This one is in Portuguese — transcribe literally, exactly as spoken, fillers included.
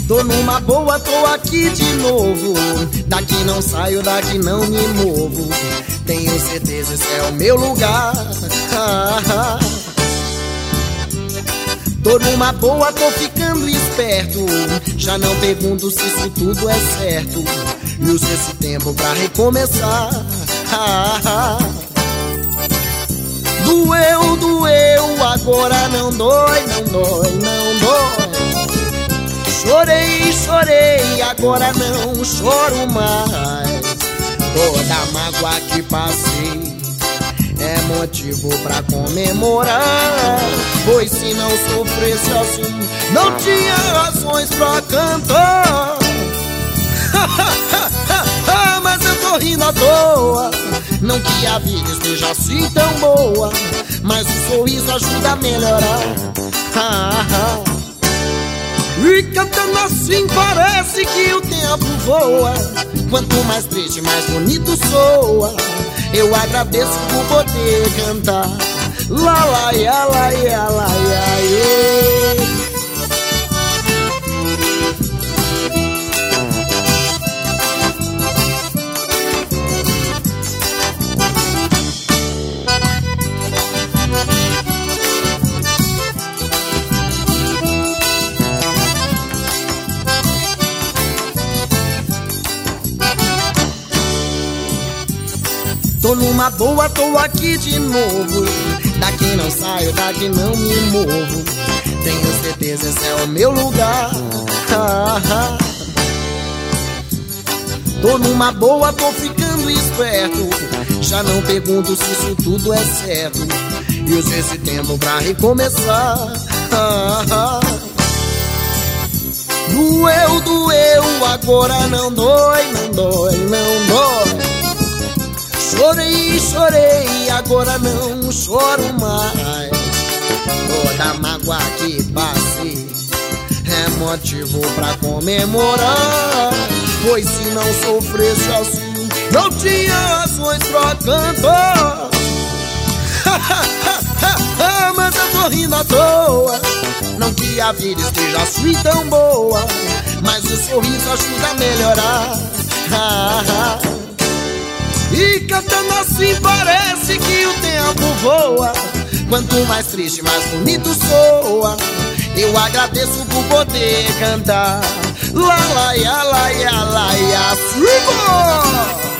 Tô numa boa, tô aqui de novo. Daqui não saio, daqui não me movo. Tenho certeza esse é o meu lugar. ah, ah. Tô numa boa, tô ficando esperto. Já não pergunto se isso tudo é certo. E uso esse tempo pra recomeçar. ah, ah. Doeu, doeu, agora não dói, não dói, não dói. Chorei, chorei, agora não choro mais. Toda mágoa que passei é motivo pra comemorar. Pois se não sofresse assim, não tinha razões pra cantar. Mas eu tô rindo à toa. Não que a vida esteja assim tão boa, mas o sorriso ajuda a melhorar. ah, ah. E cantando assim parece que o tempo voa. Quanto mais triste, mais bonito soa. Eu agradeço por poder cantar. Lá, lá, ia, lá, ia, lá, ia, ia. Tô numa boa, tô aqui de novo. Daqui não saio, daqui não me movo. Tenho certeza esse é o meu lugar. ah, ah. Tô numa boa, tô ficando esperto. Já não pergunto se isso tudo é certo. E uso esse tempo pra recomeçar. ah, ah. Doeu, doeu, agora não dói, não dói, não dói. Chorei, chorei, agora não choro mais. Toda mágoa que passei é motivo pra comemorar. Pois se não sofresse assim, não tinha razões pra cantar. Mas eu tô rindo à toa. Não que a vida esteja assim tão boa, mas o sorriso ajuda a melhorar. ah, ah. E cantando assim parece que o tempo voa. Quanto mais triste, mais bonito soa. Eu agradeço por poder cantar. Lá, lá, ia, lá, ia, lá, ia,